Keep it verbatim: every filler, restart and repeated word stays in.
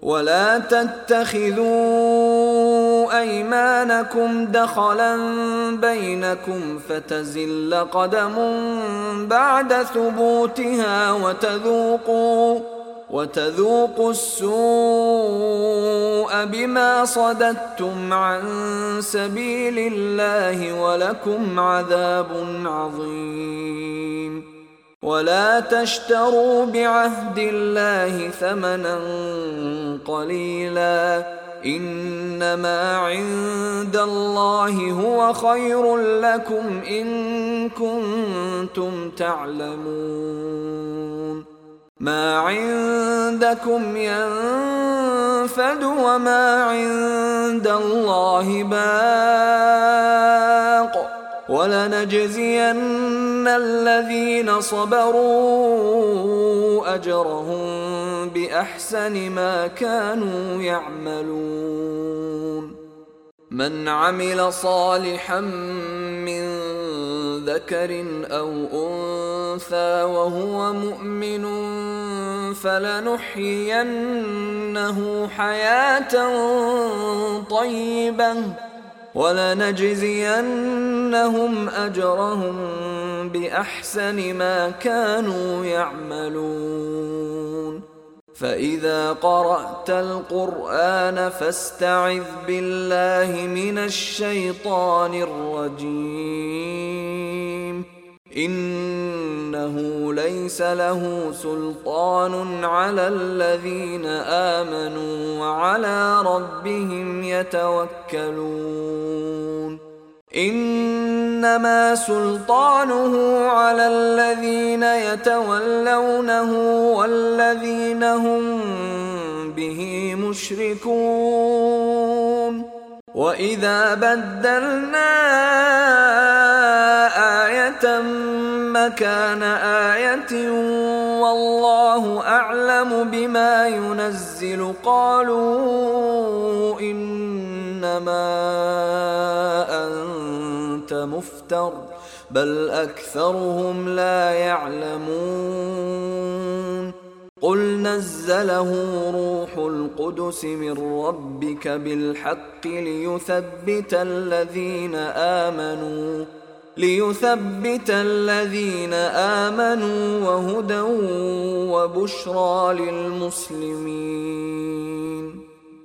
ولا تتخذوا أيمانكم دخلا بينكم فتزل قدم بعد ثبوتها وتذوقوا وتذوقوا السوء بما صددتم عن سبيل الله ولكم عذاب عظيم. ولا تشتروا بعهد الله ثمنا قليلا، إنما عند الله هو خير لكم إن كنتم تعلمون. ما عندكم ينفد وما عند الله باق، ولنجزين الذين صبروا أجرهم بأحسن ما كانوا يعملون. من عمل صالحا من ذكر أو أنثى وهو مؤمن فلنحيينه حياة طيبة ولنجزينهم أجرهم بأحسن ما كانوا يعملون. فإذا قرأت القرآن فاستعذ بالله من الشيطان الرجيم، إنه ليس له سلطان على الذين آمنوا وعلى ربهم يتوكلون. إنما سلطانه على الذين يتولونه والذين هم به مشركون. وإذا بدلنا آية مكان آية والله أعلم بما ينزل قالوا إنما أنت مفتر بل أكثرهم لا يعلمون. قل نزله روح القدس من ربك بالحق ليثبت الذين آمنوا ليثبت الذين آمنوا وهدى وبشرى للمسلمين.